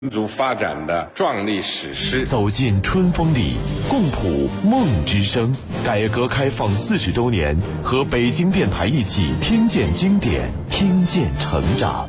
民族发展的壮丽史诗。 走进春风里，共谱梦之声。改革开放40周年，和北京电台一起听见经典，听见成长。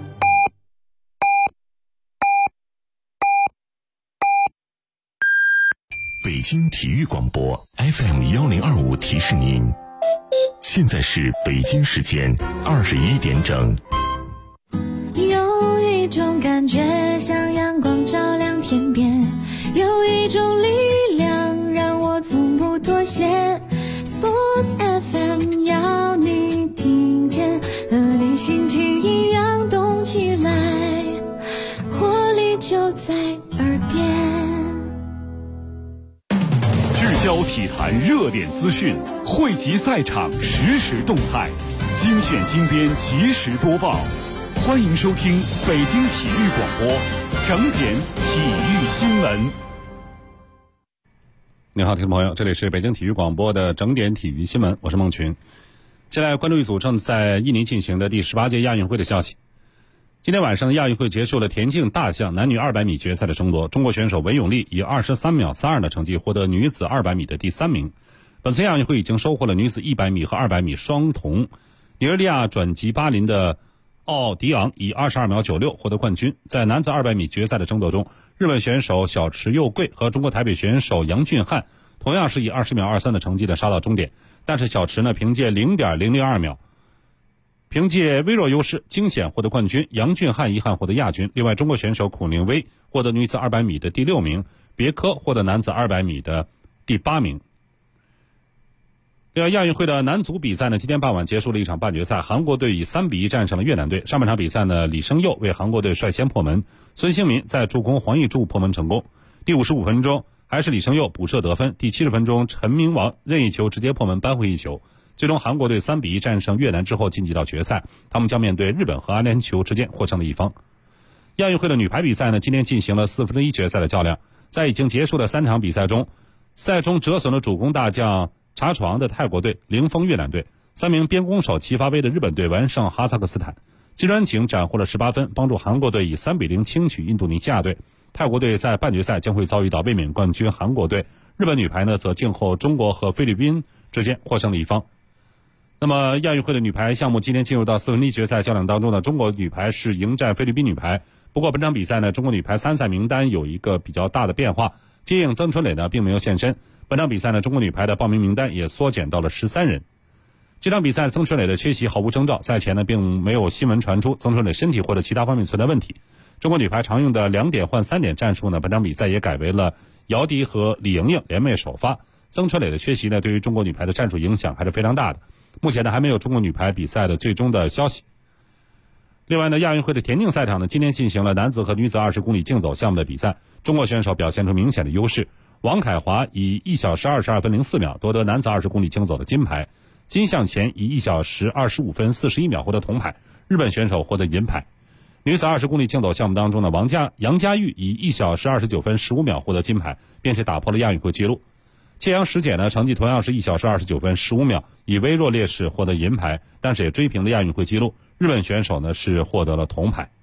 北京体育广播 FM1025提示您，现在是北京时间21点整。 有一种感觉像阳光照亮天边，有一种力量让我从不妥协。 Sports FM 要你听见，和你心情一样动起来，活力就在耳边。 聚焦体坛热点资讯，汇集赛场实时动态，精选精编及时播报。欢迎收听北京体育广播整点体育新闻。 你好，听众朋友，这里是北京体育广播的整点体育新闻，我是孟群。接下来关注一组正在印尼进行的第18届亚运会的消息。今天晚上的亚运会结束了田径大项男女200米决赛的争夺，中国选手韦永丽以23秒32的成绩获得女子200米的第3名。本次亚运会已经收获了女子100米和200米双铜，尼日利亚转籍巴林的奥迪昂以22秒96获得冠军。在男子200米决赛的争夺中，日本选手小池佑贵和中国台北选手杨俊翰同样是以20秒23的成绩杀到终点，但是小池凭借 0.002 秒凭借微弱优势惊险获得冠军，杨俊翰遗憾获得亚军。另外，中国选手孔令威获得女子200米的第6名，别科获得男子200米的第8名。另外，亚运会的男足比赛今天傍晚结束了一场半决赛，韩国队以3比1战胜了越南队。上半场比赛李胜佑为韩国队率先破门，孙兴民在助攻黄义柱破门成功。第55分钟还是李胜佑补射得分，第70分钟陈明王任意球直接破门扳回一球。最终韩国队3比1战胜越南之后晋级到决赛，他们将面对日本和阿联酋之间获胜的一方。亚运会的女排比赛今天进行了1/4决赛的较量，在已经结束的3场比赛中，赛中折损了主攻大将查楚昂的泰国队零封越南队，3名边攻手齐发威的日本队完胜哈萨克斯坦。金软景斩获了18分，帮助韩国队以3比0轻取印度尼西亚队。泰国队在半决赛将会遭遇到卫冕冠军韩国队，日本女排则静候中国和菲律宾之间获胜的一方。那么亚运会的女排项目今天进入到1/4决赛较量当中中国女排是迎战菲律宾女排。不过本场比赛中国女排参赛名单有一个比较大的变化，接应曾春蕾并没有现身。本场比赛中国女排的报名名单也缩减到了13人。这场比赛曾春蕾的缺席毫无征兆，赛前并没有新闻传出曾春蕾身体或者其他方面存在问题。中国女排常用的2点换3点战术本场比赛也改为了姚迪和李盈莹联袂首发。曾春蕾的缺席对于中国女排的战术影响还是非常大的。目前还没有中国女排比赛的最终的消息。另外亚运会的田径赛场今天进行了男子和女子20公里竞走项目的比赛，中国选手表现出明显的优势。王凯华以1小时22分04秒夺得男子20公里竞走的金牌，金向前以1小时25分41秒获得铜牌，日本选手获得银牌。女子20公里竞走项目当中杨佳玉以1小时29分15秒获得金牌，并且打破了亚运会纪录。切阳石姐成绩同样是1小时29分15秒，以微弱劣势获得银牌，但是也追平了亚运会纪录。日本选手是获得了铜牌。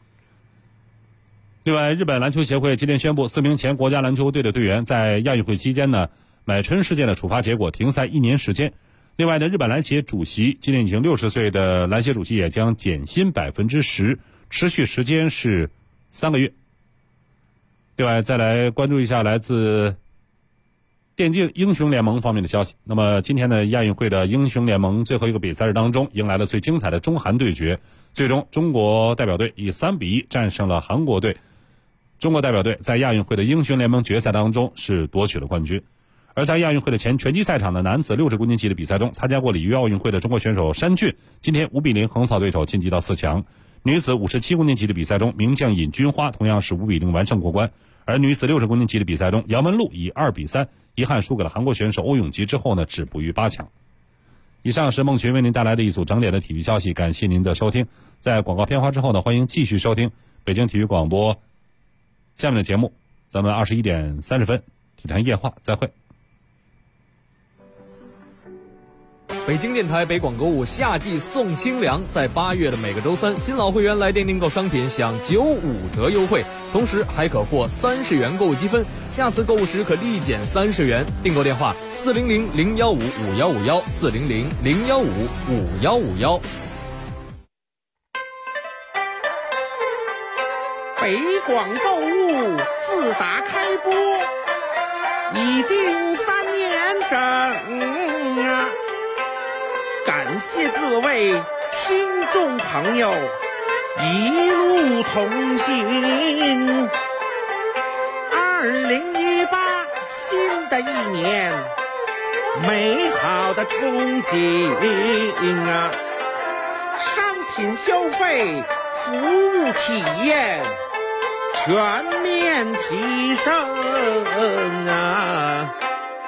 另外，日本篮球协会今天宣布，4名前国家篮球队的队员在亚运会期间买春事件的处罚结果停赛1年时间。另外日本篮协主席今年已经60岁的篮协主席也将减薪10%，持续时间是3个月。另外，再来关注一下来自电竞英雄联盟方面的消息。那么今天的亚运会的英雄联盟最后一个比赛日当中，迎来了最精彩的中韩对决，最终中国代表队以3比1战胜了韩国队。中国代表队在亚运会的英雄联盟决赛当中是夺取了冠军。而在亚运会的拳击赛场的男子60公斤级的比赛中，参加过里约奥运会的中国选手山俊今天5比0横扫对手晋级到4强。女子57公斤级的比赛中，名将尹君花同样是5比0完胜过关。而女子60公斤级的比赛中，杨文璐以2比3遗憾输给了韩国选手欧永吉之后止步于8强。以上是孟群为您带来的一组整点的体育消息，感谢您的收听。在广告片花之后欢迎继续收听北京体育广播下面的节目，咱们21点30分体坛夜话再会。 北京电台北广购物夏季送清凉，在8月的每个周三，新老会员来电订购商品享95折优惠，同时还可获30元购物积分，下次购物时可立减30元。订购电话400-015-5151，400-015-5151。 北广购物自打开播已经3年整啊，感谢各位听众朋友一路同行。2018新的一年，美好的憧憬啊，商品消费、服务体验全面提升啊！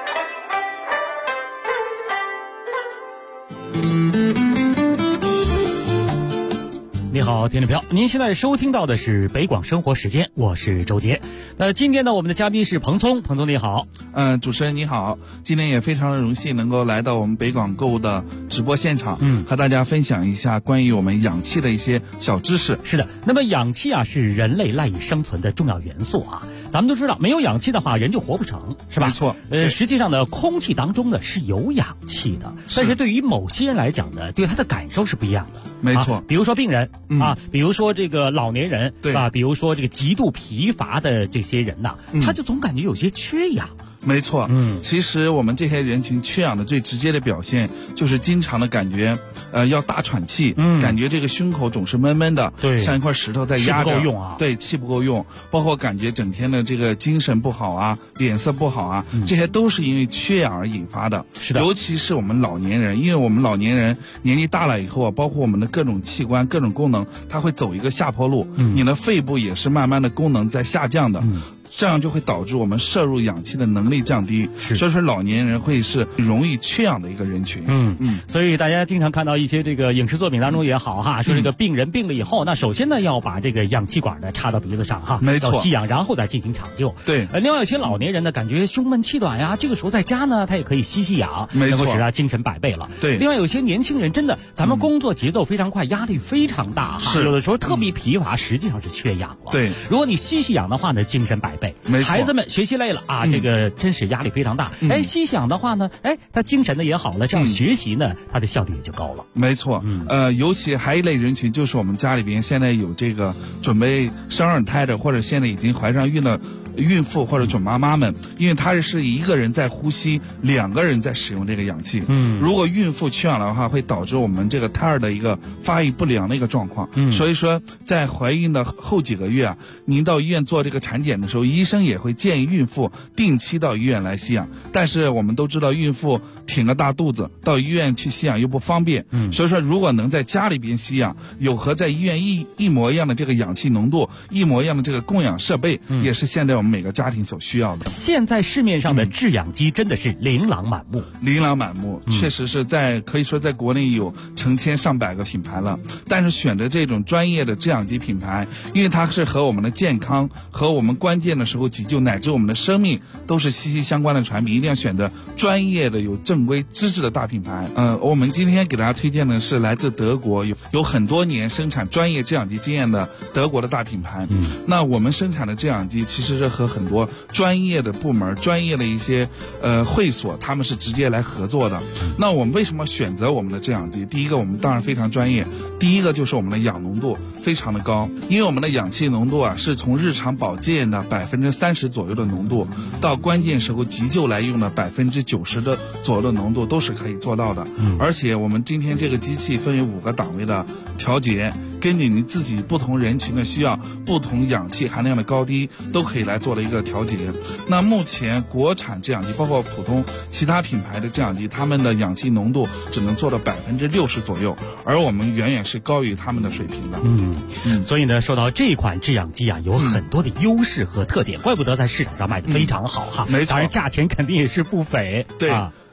你好，听众朋友，您现在收听到的是北广生活时间，我是周杰。今天呢，我们的嘉宾是彭聪，彭总你好。 主持人你好，今天也非常的荣幸能够来到我们北广购物的直播现场，和大家分享一下关于我们氧气的一些小知识。 是的，那么氧气啊是人类赖以生存的重要元素啊。咱们都知道，没有氧气的话，人就活不成，是吧？没错。实际上呢，空气当中呢是有氧气的，但是对于某些人来讲呢，对他的感受是不一样的。 没错， 比如说病人比如说这个老年人， 对吧？比如说这个极度疲乏的这些人呐，他就总感觉有些缺氧。 没错，其实我们这些人群缺氧的最直接的表现就是经常的感觉，要大喘气，感觉这个胸口总是闷闷的，对，像一块石头在压着，气不够用啊，对，气不够用，包括感觉整天的这个精神不好啊，脸色不好啊，这些都是因为缺氧而引发的。是的，尤其是我们老年人，因为我们老年人年纪大了以后啊，包括我们的各种器官、各种功能，它会走一个下坡路，你的肺部也是慢慢的功能在下降的。这样就会导致我们摄入氧气的能力降低，所以说老年人会是容易缺氧的一个人群。 所以大家经常看到一些这个影视作品当中也好哈，说这个病人病了以后，那首先呢要把这个氧气管呢插到鼻子上哈， 没错， 要吸氧，然后再进行抢救。对，另外有些老年人呢感觉胸闷气短呀，这个时候在家呢他也可以吸氧，能够使他精神百倍了。对，另外有些年轻人真的，咱们工作节奏非常快，压力非常大哈，有的时候特别疲乏，实际上是缺氧了。对，如果你吸氧的话呢，精神百倍。孩子们学习累了啊，这个真是压力非常大。吸氧的话呢，他精神的也好了，这样学习呢，他的效率也就高了。 没错，尤其还一类人群就是我们家里边现在有这个准备生二胎的，或者现在已经怀上孕的孕妇或者准妈妈们，因为她是一个人在呼吸，2个人在使用这个氧气。如果孕妇缺氧的话，会导致我们这个胎儿的一个发育不良的一个状况。所以说在怀孕的后几个月啊，您到医院做这个产检的时候，医生也会建议孕妇定期到医院来吸氧。但是我们都知道，孕妇挺个大肚子，到医院去吸氧又不方便。所以说如果能在家里边吸氧，有和在医院一模一样的这个氧气浓度，一模一样的这个供氧设备，也是现在我们每个家庭所需要的。 现在市面上的制氧机真的是琳琅满目， 琳琅满目，确实是可以说在国内有成千上百个品牌了。但是选择这种专业的制氧机品牌，因为它是和我们的健康、和我们关键的时候急救乃至我们的生命都是息息相关的产品，一定要选择专业的有正规资质的大品牌。我们今天给大家推荐的是来自德国有很多年生产专业制氧机经验的德国的大品牌。那我们生产的制氧机其实是和很多专业的部门、专业的一些会所，他们是直接来合作的。那我们为什么选择我们的制氧机？第一个，我们当然非常专业，第一个就是我们的氧浓度非常的高，因为我们的氧气浓度啊是从日常保健的30%左右的浓度，到关键时候急救来用的90%的左右的浓度都是可以做到的。而且我们今天这个机器分为5个档位的调节，根据你自己不同人群的需要，不同氧气含量的高低都可以来做了一个调节。那目前国产制氧机包括普通其他品牌的制氧机，他们的氧气浓度只能做到60%左右，而我们远远是高于他们的水平的。 所以呢，说到这款制氧机啊，有很多的优势和特点，怪不得在市场上卖的非常好哈。没错，当然价钱肯定也是不菲。 对。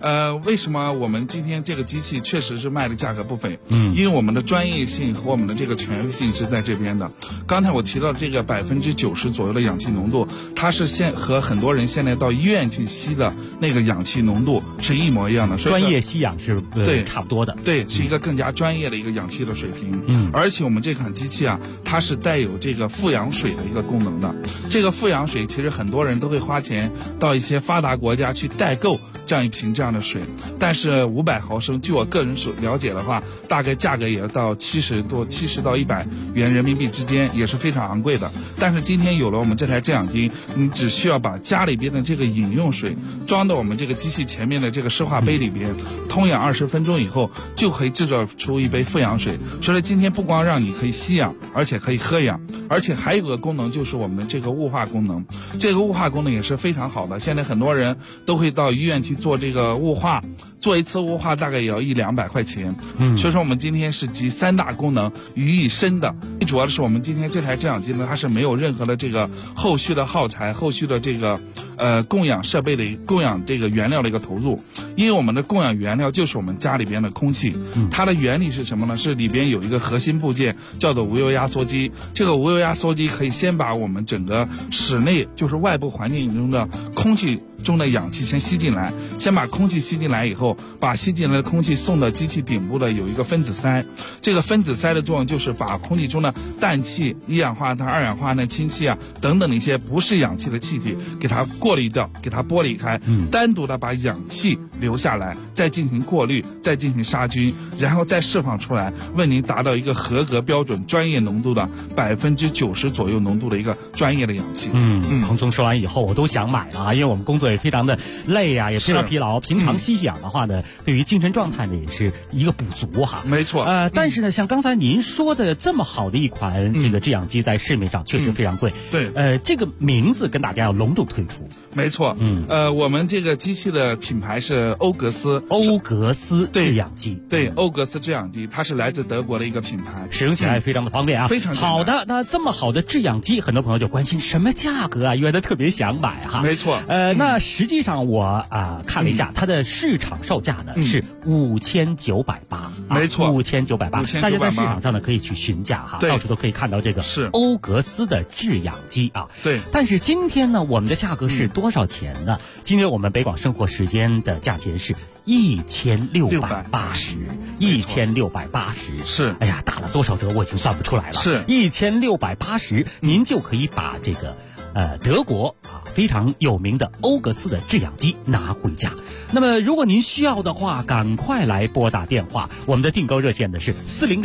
为什么我们今天这个机器确实是卖的价格不菲？因为我们的专业性和我们的这个权威性是在这边的。刚才我提到这个90%左右的氧气浓度，它是和很多人现在到医院去吸的那个氧气浓度是一模一样的。 专业吸氧是对差不多的， 对，是一个更加专业的一个氧气的水平。而且我们这款机器啊，它是带有这个富氧水的一个功能的。这个富氧水其实很多人都会花钱到一些发达国家去代购这样一瓶这样的水，但是500毫升，据我个人所了解的话，大概价格也要到70到100元人民币之间，也是非常昂贵的。但是今天有了我们这台制氧机，你只需要把家里边的这个饮用水装到我们这个机器前面的这个湿化杯里边，通氧20分钟以后，就可以制造出一杯富氧水。所以今天不光让你可以吸氧，而且可以喝氧，而且还有个功能就是我们的这个雾化功能。这个雾化功能也是非常好的，现在很多人都会到医院去做这个雾化，做一次雾化大概也要100-200块钱。所以说我们今天是集3大功能于一身的。最主要的是我们今天这台制氧机呢，它是没有任何的这个后续的耗材、后续的这个供氧设备的供氧这个原料的一个投入，因为我们的供氧原料就是我们家里边的空气。它的原理是什么呢？是里边有一个核心部件叫做无油压缩机。这个无油压缩机可以先把我们整个室内就是外部环境中的空气中的氧气先吸进来，先把空气吸进来以后，把吸进来的空气送到机器顶部的有一个分子塞。这个分子塞的作用就是把空气中的氮气、一氧化碳、二氧化碳、氢气啊等等的一些不是氧气的气体给它过滤掉，给它剥离开，单独的把氧气留下来，再进行过滤，再进行杀菌，然后再释放出来，为您达到一个合格标准专业浓度的90%左右浓度的一个专业的氧气。 彭总说完以后我都想买了啊，因为我们工作也非常的累啊，也非常疲劳，平常吸氧的话呢，对于精神状态呢也是一个补足哈。 没错。 但是呢，像刚才您说的这么好的一款这个制氧机在市面上确实非常贵。 对。 这个名字跟大家要隆重推出。 没错。我们这个机器的品牌是欧格斯制氧机。对，欧格斯制氧机，它是来自德国的一个品牌， 使用起来非常的方便啊。 非常好的。那这么好的制氧机，很多朋友就关心什么价格啊，因为他特别想买哈。 没错。 那实际上我看了一下，它的市场售价呢是5980。 没错 ，5980。大家在市场上呢可以去询价哈，到处都可以看到这个欧格斯的制氧机啊。 对。 但是今天呢，我们的价格是多少钱呢？今天我们北广生活时间的价钱是1680，1680。 是。 哎呀，打了多少折我已经算不出来了。 是 1680，您就可以把这个德国非常有名的欧格斯的制氧机拿回家。那么如果您需要的话，赶快来拨打电话，我们的订购热线呢是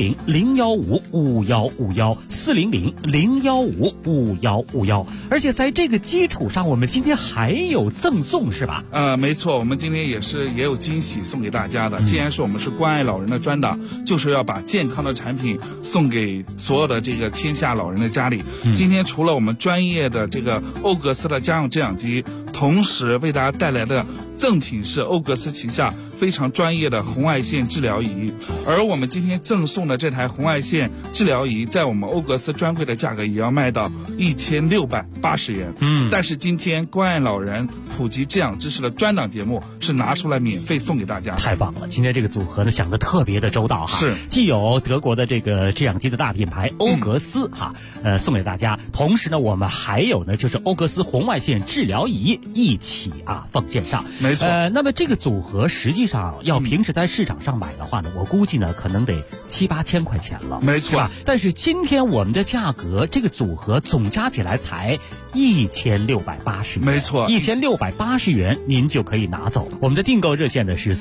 400-015-5151，400-015-5151。而且在这个基础上，我们今天还有赠送是吧？ 没错，我们今天也有惊喜送给大家的。既然是我们是关爱老人的专档，就是要把健康的产品送给所有的这个天下老人的家里。今天除了我们专业的这个欧格斯的家用制氧机，同时为大家带来的赠品是欧格斯旗下非常专业的红外线治疗仪。而我们今天赠送的这台红外线治疗仪，在我们欧格斯专柜的价格也要卖到1680元。但是今天关爱老人普及制氧知识的专档节目是拿出来免费送给大家。 太棒了，今天这个组合呢想得特别的周到哈。 是。 既有德国的这个制氧机的大品牌欧格斯送给大家，同时呢我们还有呢就是欧格斯红外线治疗仪一起奉献上。 没错。 那么这个组合实际上要平时在市场上买的话呢，我估计呢可能得7-8千块钱了。 没错。 但是今天我们的价格，这个组合总加起来才1680元。 没错 ，1680元您就可以拿走。我们的订购热线呢是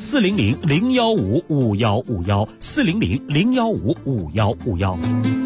400-015-5151，400-015-5151。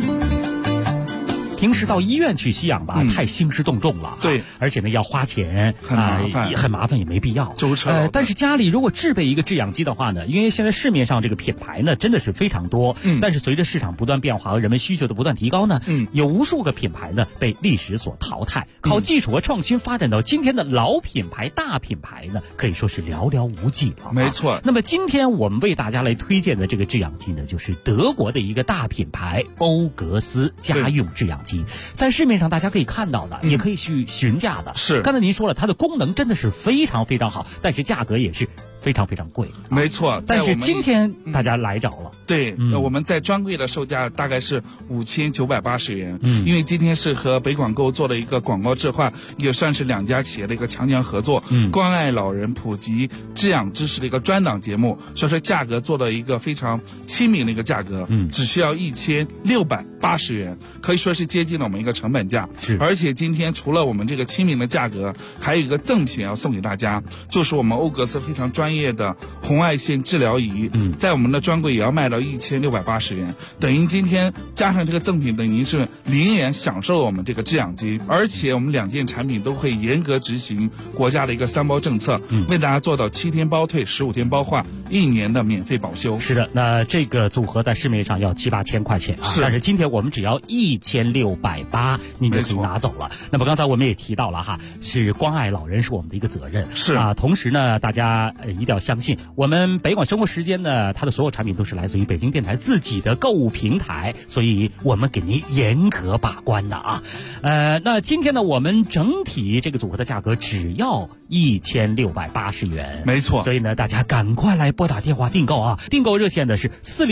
平时到医院去吸氧吧，太兴师动众了。 对， 而且呢要花钱， 很麻烦，也没必要。 舟车。 但是家里如果置备一个制氧机的话呢，因为现在市面上这个品牌呢真的是非常多，但是随着市场不断变化和人们需求的不断提高呢，有无数个品牌呢被历史所淘汰，靠技术和创新发展到今天的老品牌、大品牌呢，可以说是寥寥无几了。 没错。 那么今天我们为大家来推荐的这个制氧机呢，就是德国的一个大品牌欧格斯家用制氧机。在市面上大家可以看到的，也可以去询价的。 是。 刚才您说了，它的功能真的是非常非常好，但是价格也是非常非常贵。 没错， 但是今天大家来着了。 对，我们在专柜的售价大概是5980元。因为今天是和北广购做了一个广告置换，也算是2家企业的一个强强合作，关爱老人普及治养知识的一个专档节目，所以说价格做了一个非常亲民的一个价格，只需要1680元，可以说是接近了我们一个成本价。而且今天除了我们这个亲民的价格，还有一个赠品要送给大家，就是我们欧格斯非常专业的红外线治疗仪，在我们的专柜也要卖到1680元，等于今天加上这个赠品，等于是0元享受我们这个制氧机。而且我们2件产品都会严格执行国家的一个3包政策，为大家做到7天包退、15天包换、1年的免费保修。 是的，那这个组合在市面上要7-8千块钱啊，但是今天我们只要1680，您就可以拿走了。那么刚才我们也提到了哈，是关爱老人是我们的一个责任， 是啊。同时呢，大家一定要相信，我们北广生活时间呢，它的所有产品都是来自于北京电台自己的购物平台，所以我们给您严格把关的啊。那今天呢，我们整体这个组合的价格只要1680元， 没错。 所以呢，大家赶快来拨打电话订购啊！订购热线的是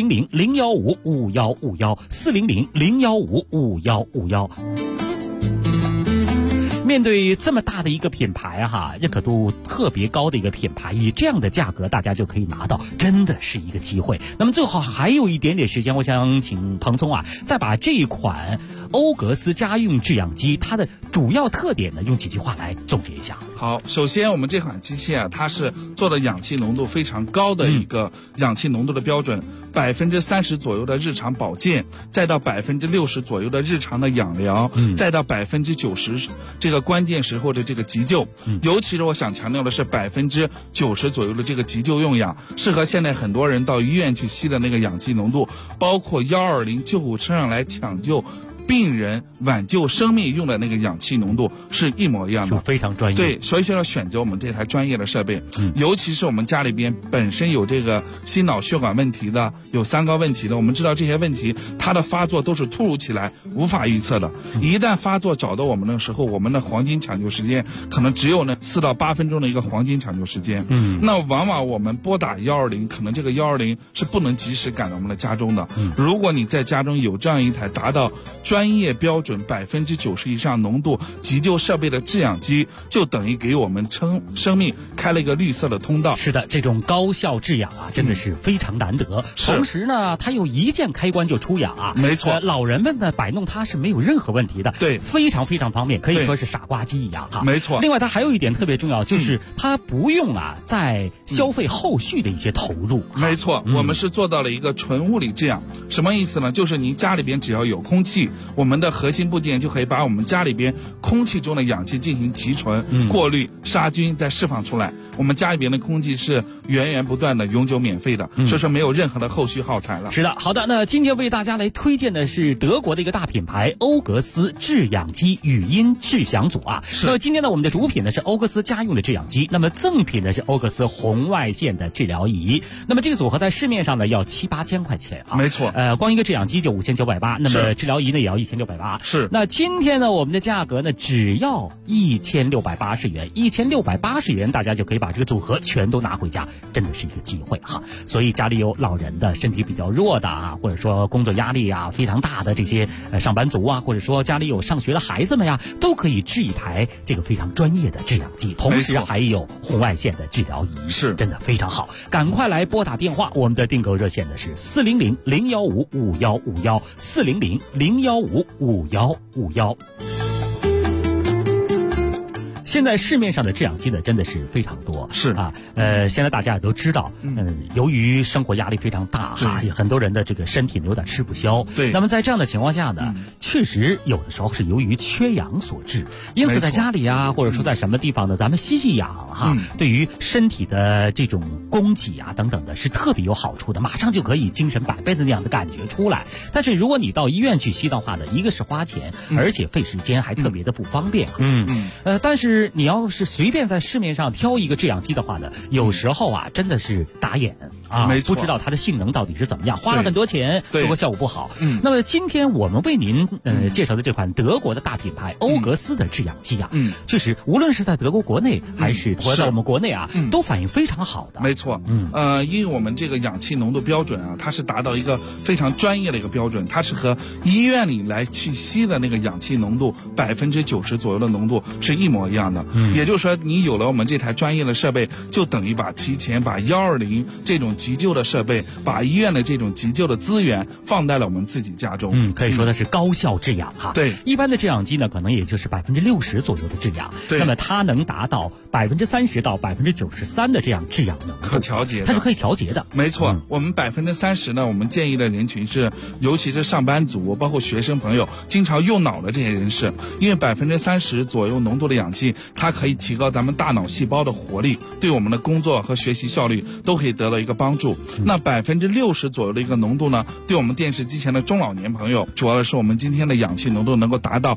400-015-5151，400-015-5151。面对这么大的一个品牌哈，认可度特别高的一个品牌，以这样的价格大家就可以拿到，真的是一个机会。那么最后还有一点点时间，我想请彭聪啊，再把这一款欧格斯家用制氧机它的主要特点呢，用几句话来总结一下。 好，首先我们这款机器啊，它是做的氧气浓度非常高的一个氧气浓度的标准，30%左右的日常保健，再到60%左右的日常的养疗，再到90%这个关键时候的这个急救。尤其是我想强调的是90%左右的这个急救用氧，适合现在很多人到医院去吸的那个氧气浓度，包括120救护车上来抢救病人挽救生命用的那个氧气浓度是一模一样的， 非常专业。 对，所以说要选择我们这台专业的设备，尤其是我们家里边本身有这个心脑血管问题的，有3高问题的，我们知道这些问题它的发作都是突如其来，无法预测的。一旦发作找到我们的时候，我们的黄金抢救时间可能只有4到8分钟的一个黄金抢救时间。那往往我们拨打120，可能这个120是不能及时赶到我们的家中的。如果你在家中有这样一台达到专业标准90%以上浓度急救设备的制氧机，就等于给我们生命开了一个绿色的通道。 是的，这种高效制氧啊，真的是非常难得。同时呢，它有一键开关就出氧啊， 没错。 老人们呢摆弄它是没有任何问题的， 对， 非常非常方便，可以说是傻瓜机一样哈。 没错。 另外，它还有一点特别重要，就是它不用在消费后续的一些投入。 没错，我们是做到了一个纯物理制氧。什么意思呢？就是您家里边只要有空气，我们的核心部件就可以把我们家里边空气中的氧气进行提纯、过滤、杀菌，再释放出来。我们家里边的空气是源源不断的、永久免费的，所以说没有任何的后续耗材了。 是的，好的，那今天为大家来推荐的是德国的一个大品牌欧格斯制氧机语音制响组啊。那么今天呢，我们的主品呢是欧格斯家用的制氧机，那么赠品呢是欧格斯红外线的治疗仪。那么这个组合在市面上呢要7-8千块钱啊。 没错。 光一个制氧机就5980，那么治疗仪呢也要1680。 是。 那今天呢，我们的价格呢只要1680元，1680元大家就可以把这个组合全都拿回家，真的是一个机会哈。所以家里有老人的，身体比较弱的啊，或者说工作压力啊非常大的这些上班族啊，或者说家里有上学的孩子们呀，都可以制一台这个非常专业的制氧机，同时还有红外线的治疗仪， 是真的非常好。赶快来拨打电话，我们的订购热线呢是400-015-5151，400-015-5151。现在市面上的制氧机呢，真的是非常多， 是啊，现在大家也都知道，由于生活压力非常大哈，很多人的这个身体有点吃不消， 对。 那么在这样的情况下呢，确实有的时候是由于缺氧所致，因此在家里啊，或者说在什么地方呢，咱们吸氧哈，对于身体的这种供给啊等等的是特别有好处的，马上就可以精神百倍的那样的感觉出来。但是如果你到医院去吸的话呢，一个是花钱，而且费时间，还特别的不方便。但是是你要是随便在市面上挑一个制氧机的话呢，有时候啊真的是打眼啊， 没错， 不知道它的性能到底是怎么样，花了很多钱，结果效果不好。那么今天我们为您介绍的这款德国的大品牌欧格斯的制氧机啊，确实无论是在德国国内还是在我们国内啊，都反应非常好的。 没错，因为我们这个氧气浓度标准啊，它是达到一个非常专业的一个标准，它是和医院里来去吸的那个氧气浓度90%左右的浓度是一模一样的。也就是说，你有了我们这台专业的设备，就等于提前把120这种急救的设备，把医院的这种急救的资源放在了我们自己家中。 可以说的是高效制氧哈。 对， 一般的制氧机呢，可能也就是60%左右的制氧。 对， 那么它能达到30%到93%的这样制氧能力， 可调节的， 它是可以调节的。 没错，我们30%呢，我们建议的人群是，尤其是上班族，包括学生朋友，经常用脑的这些人士，因为30%左右浓度的氧气，它可以提高咱们大脑细胞的活力，对我们的工作和学习效率都可以得到一个帮助。那60%左右的一个浓度呢，对我们电视机前的中老年朋友，主要的是我们今天的氧气浓度能够达到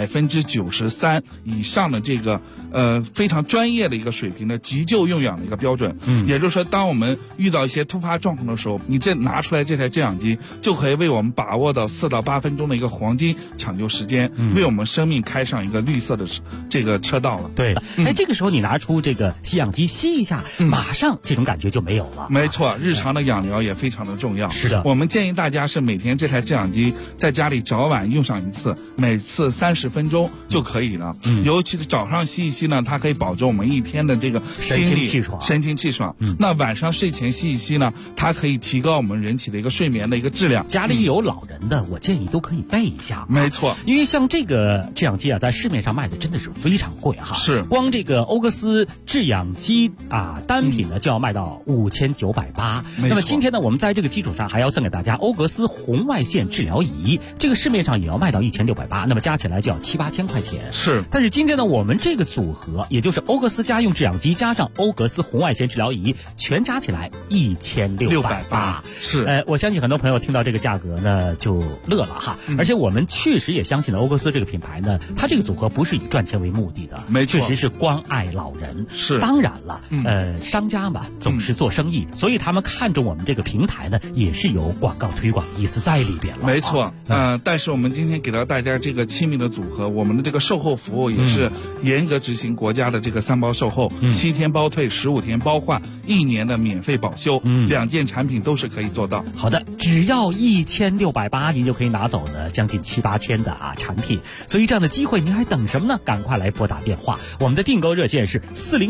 93%以上的这个非常专业的一个水平的急救用氧的一个标准。也就是说，当我们遇到一些突发状况的时候，你拿出来这台制氧机，就可以为我们把握到4到8分钟的一个黄金抢救时间，为我们生命开上一个绿色的这个车道了。 对，这个时候你拿出这个吸氧机吸一下，马上这种感觉就没有了。 没错，日常的氧疗也非常的重要。 是的， 我们建议大家是每天这台制氧机在家里早晚用上一次，每次30分钟就可以了。尤其是早上吸一吸呢，它可以保证我们一天的这个神清气爽。 那晚上睡前吸一吸呢，它可以提高我们人体的一个睡眠的一个质量。 家里有老人的，我建议都可以备一下。 没错， 因为像这个制氧机啊，在市面上卖的真的是非常贵哈。 是， 光这个欧格斯制氧机啊，单品呢就要卖到5980。那么今天呢，我们在这个基础上还要赠给大家欧格斯红外线治疗仪，这个市面上也要卖到1680，那么加起来就要7、8千块钱。 是， 但是今天呢，我们这个组合，也就是欧格斯家用制氧机加上欧格斯红外线治疗仪，全加起来1680。 是， 我相信很多朋友听到这个价格呢就乐了哈。而且我们确实也相信了欧格斯这个品牌呢，它这个组合不是以赚钱为目的的， 没错， 确实是关爱老人。 是， 当然了，商家嘛总是做生意，所以他们看中我们这个平台呢，也是有广告推广意思在里边了。 没错，但是我们今天给到大家这个亲民的组合，我们的这个售后服务也是严格执行国家的这个3包售后，7天包退，15天包换，1年的免费保修，2件产品都是可以做到。 好的，只要1680，您就可以拿走呢将近7、8千的产品，所以这样的机会您还等什么呢？赶快来拨打电话，我们的订购热线是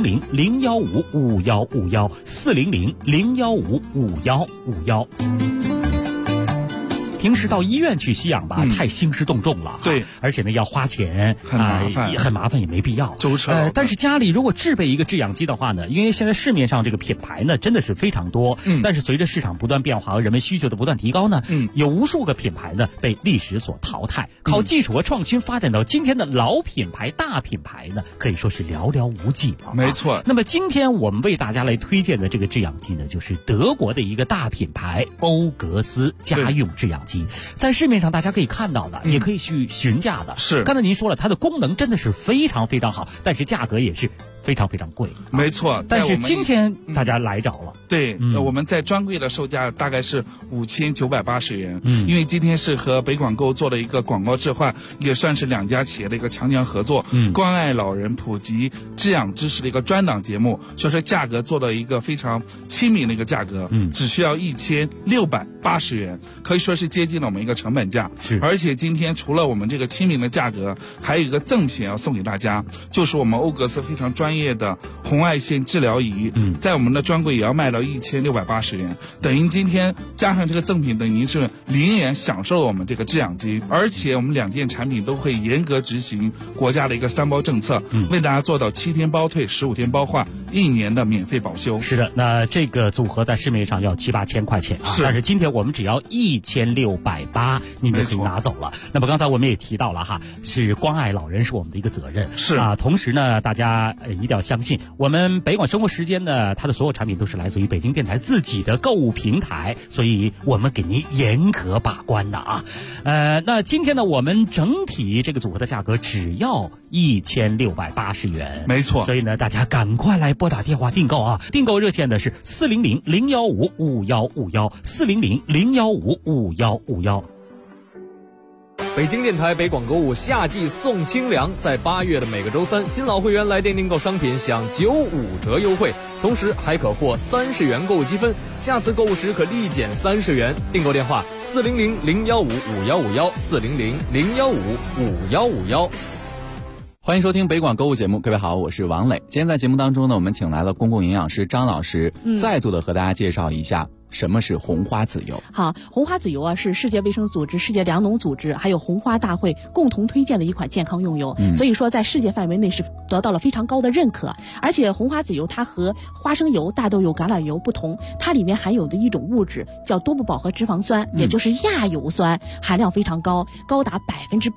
400-015-5151，400-015-5151。平时到医院去吸氧吧，太兴师动众了。 对， 而且呢要花钱， 很麻烦， 也没必要。 舟车。 但是家里如果置备一个制氧机的话呢，因为现在市面上这个品牌呢真的是非常多，但是随着市场不断变化和人们需求的不断提高呢，有无数个品牌呢被历史所淘汰，靠技术和创新发展到今天的老品牌、大品牌呢，可以说是寥寥无几了。 没错。 那么今天我们为大家来推荐的这个制氧机呢，就是德国的一个大品牌欧格斯家用制氧机。在市面上大家可以看到的，也可以去询价的。 是， 刚才您说了，它的功能真的是非常非常好，但是价格也是非常非常贵。 没错， 但是今天大家来着了。 对，我们在专柜的售价大概是5980元。因为今天是和北广购做了一个广告置换，也算是2家企业的一个强合作，关爱老人、普及制氧知识的一个专档节目，所以说价格做了一个非常亲民的一个价格，只需要1680元，可以说是接近了我们一个成本价。 是， 而且今天除了我们这个亲民的价格，还有一个赠品要送给大家，就是我们欧格斯非常专业的红外线治疗仪，在我们的专柜也要卖到1680元，等于今天加上这个赠品，等于是0元享受我们这个制氧机，而且我们2件产品都会严格执行国家的一个3包政策，为大家做到7天包退，15天包换，1年的免费保修。 是的，那这个组合在市面上要7、8千块钱啊，但是今天我们只要1680，您就可以拿走了。那么刚才我们也提到了哈，是关爱老人是我们的一个责任， 是啊。同时呢，大家一定要相信，我们北广生活时间呢，它的所有产品都是来自于北京电台自己的购物平台，所以我们给您严格把关的啊。那今天呢，我们整体这个组合的价格只要1680元， 没错。 所以呢，大家赶快来拨打电话订购啊！订购热线呢是400-015-5151，400-015-5151。 北京电台北广购物夏季送清凉，在8月的每个周三，新老会员来电订购商品享95折优惠，同时还可获30元购物积分，下次购物时可立减30元。订购电话400-015-5151，400-015-5151。 欢迎收听北广购物节目，各位好，我是王磊。今天在节目当中呢，我们请来了公共营养师张老师，再度的和大家介绍一下什么是红花籽油。 好，红花籽油啊，是世界卫生组织、世界粮农组织还有红花大会共同推荐的一款健康用油，所以说在世界范围内是得到了非常高的认可。而且红花籽油它和花生油、大豆油、橄榄油不同，它里面含有的一种物质叫多不饱和脂肪酸，也就是亚油酸，含量非常高，高达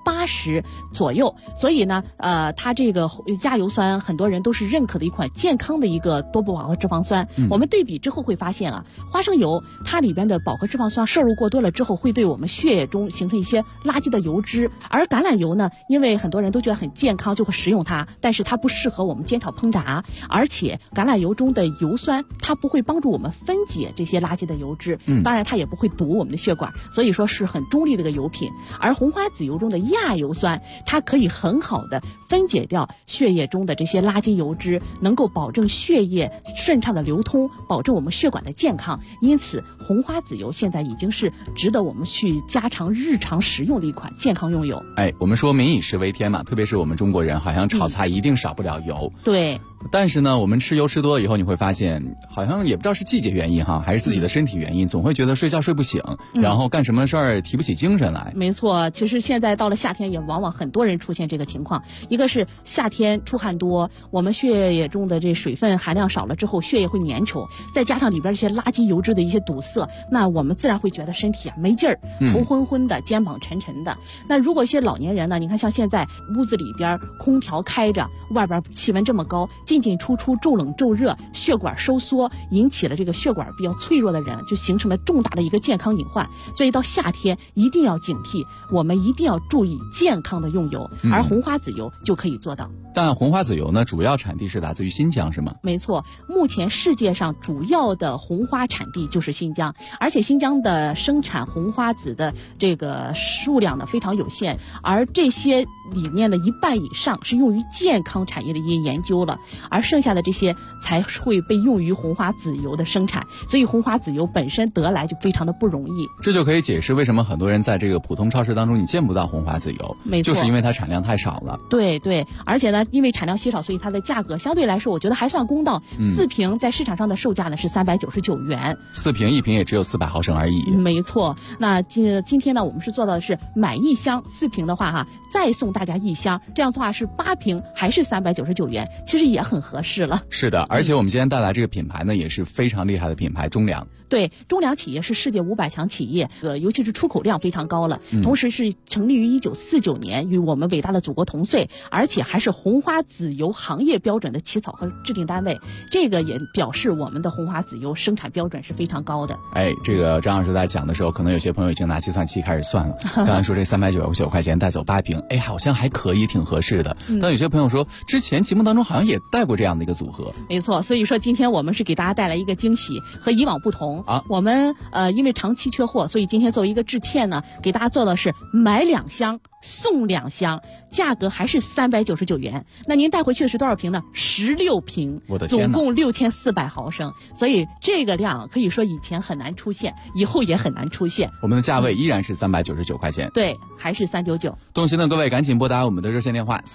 80%左右。所以呢，它这个亚油酸很多人都是认可的一款健康的一个多不饱和脂肪酸。我们对比之后会发现啊，花生油它里边的饱和脂肪酸摄入过多了之后，会对我们血液中形成一些垃圾的油脂。而橄榄油呢，因为很多人都觉得很健康，就会食用它，但是它不适合我们煎炒烹炸，而且橄榄油中的油酸它不会帮助我们分解这些垃圾的油脂，当然它也不会堵我们的血管，所以说是很中立的一个油品。而红花籽油中的亚油酸，它可以很好的分解掉血液中的这些垃圾油脂，能够保证血液顺畅的流通，保证我们血管的健康。因此红花籽油现在已经是值得我们去加强日常食用的一款健康用油。 我们说民以食为天嘛，特别是我们中国人好像炒菜一定少不了油。 对。 但是呢，我们吃油吃多了以后，你会发现好像也不知道是季节原因哈，还是自己的身体原因，总会觉得睡觉睡不醒，然后干什么事儿提不起精神来。 没错，其实现在到了夏天，也往往很多人出现这个情况。一个是夏天出汗多，我们血液中的这水分含量少了之后，血液会粘稠，再加上里边一些垃圾油脂的一些堵塞，那我们自然会觉得身体没劲儿，头昏昏的，肩膀沉沉的。那如果一些老年人呢，你看像现在屋子里边空调开着，外边气温这么高，进进出出，骤冷骤热，血管收缩，引起了这个血管比较脆弱的人，就形成了重大的一个健康隐患。所以到夏天一定要警惕，我们一定要注意健康的用油，而红花籽油就可以做到。 但红花籽油呢，主要产地是来自于新疆，是吗？ 没错，目前世界上主要的红花产地就是新疆，而且新疆的生产红花籽的这个数量呢非常有限，而这些里面的一半以上是用于健康产业的一些研究了，而剩下的这些才会被用于红花籽油的生产，所以红花籽油本身得来就非常的不容易。 这就可以解释为什么很多人在这个普通超市当中你见不到红花籽油， 没错， 就是因为它产量太少了。 对对，而且呢，因为产量稀少，所以它的价格相对来说我觉得还算公道。4瓶在市场上的售价呢是399元 ，4瓶1瓶也只有400毫升而已。 没错，那今天呢，我们是做到的是买1箱4瓶的话哈，再送大家1箱，这样的话是8瓶还是399元，其实也很合适了。 是的，而且我们今天带来这个品牌呢，也是非常厉害的品牌，中粮。 对，中粮企业是世界500强企业，尤其是出口量非常高了，同时是成立于1949年，与我们伟大的祖国同岁，而且还是红花籽油行业标准的起草和制定单位，这个也表示我们的红花籽油生产标准是非常高的。 这个张老师在讲的时候，可能有些朋友已经拿计算器开始算了。刚才说这399块钱带走8瓶，好像还可以，挺合适的。但有些朋友说，之前节目当中好像也带过这样的一个组合。 没错，所以说今天我们是给大家带来一个惊喜，和以往不同。我们因为长期缺货，所以今天作为一个致歉呢，给大家做的是买2箱送2箱，价格还是399元。那您带回去的是多少瓶呢？16瓶， 我的天哪， 总共6400毫升。所以这个量可以说以前很难出现，以后也很难出现。 我们的价位依然是399块钱。 对，还是399。 动心的各位赶紧拨打我们的热线电话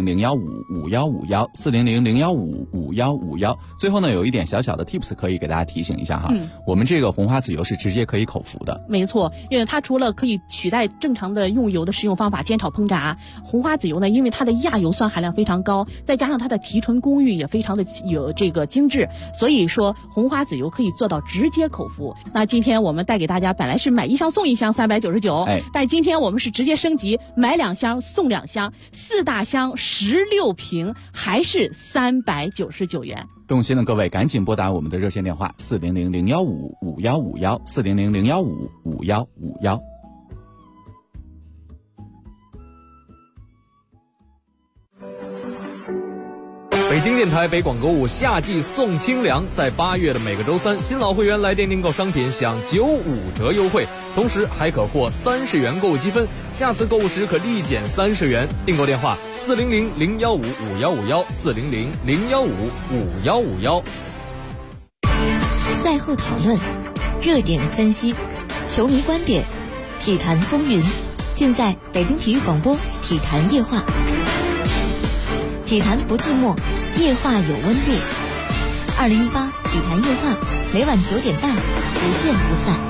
400-015-5151，400-015-5151。最后呢，有一点小小的 tips 可以给大家提醒一下哈，我们这个红花籽油是直接可以口服的。 没错，因为它除了可以取代正常的用油的食用方法， 煎炒烹炸。红花籽油呢，因为它的亚油酸含量非常高，再加上它的提纯工艺也非常的有这个精致，所以说红花籽油可以做到直接口服。那今天我们带给大家本来是买1箱送1箱399，但今天我们是直接升级，买2箱送2箱，4大箱16瓶还是399元。 动心的各位赶紧拨打我们的热线电话400-015-5151，400-015-5151。 北京电台北广购物夏季送清凉，在8月的每个周三，新老会员来电订购商品享95折优惠，同时还可获30元购物积分，下次购物时可立减30元。订购电话400-015-5151，400-015-5151。 赛后讨论，热点分析，球迷观点，体坛风云，尽在北京体育广播体坛夜话。体坛不寂寞，夜话有温度。2018体坛夜话，每晚9点半，不见不散。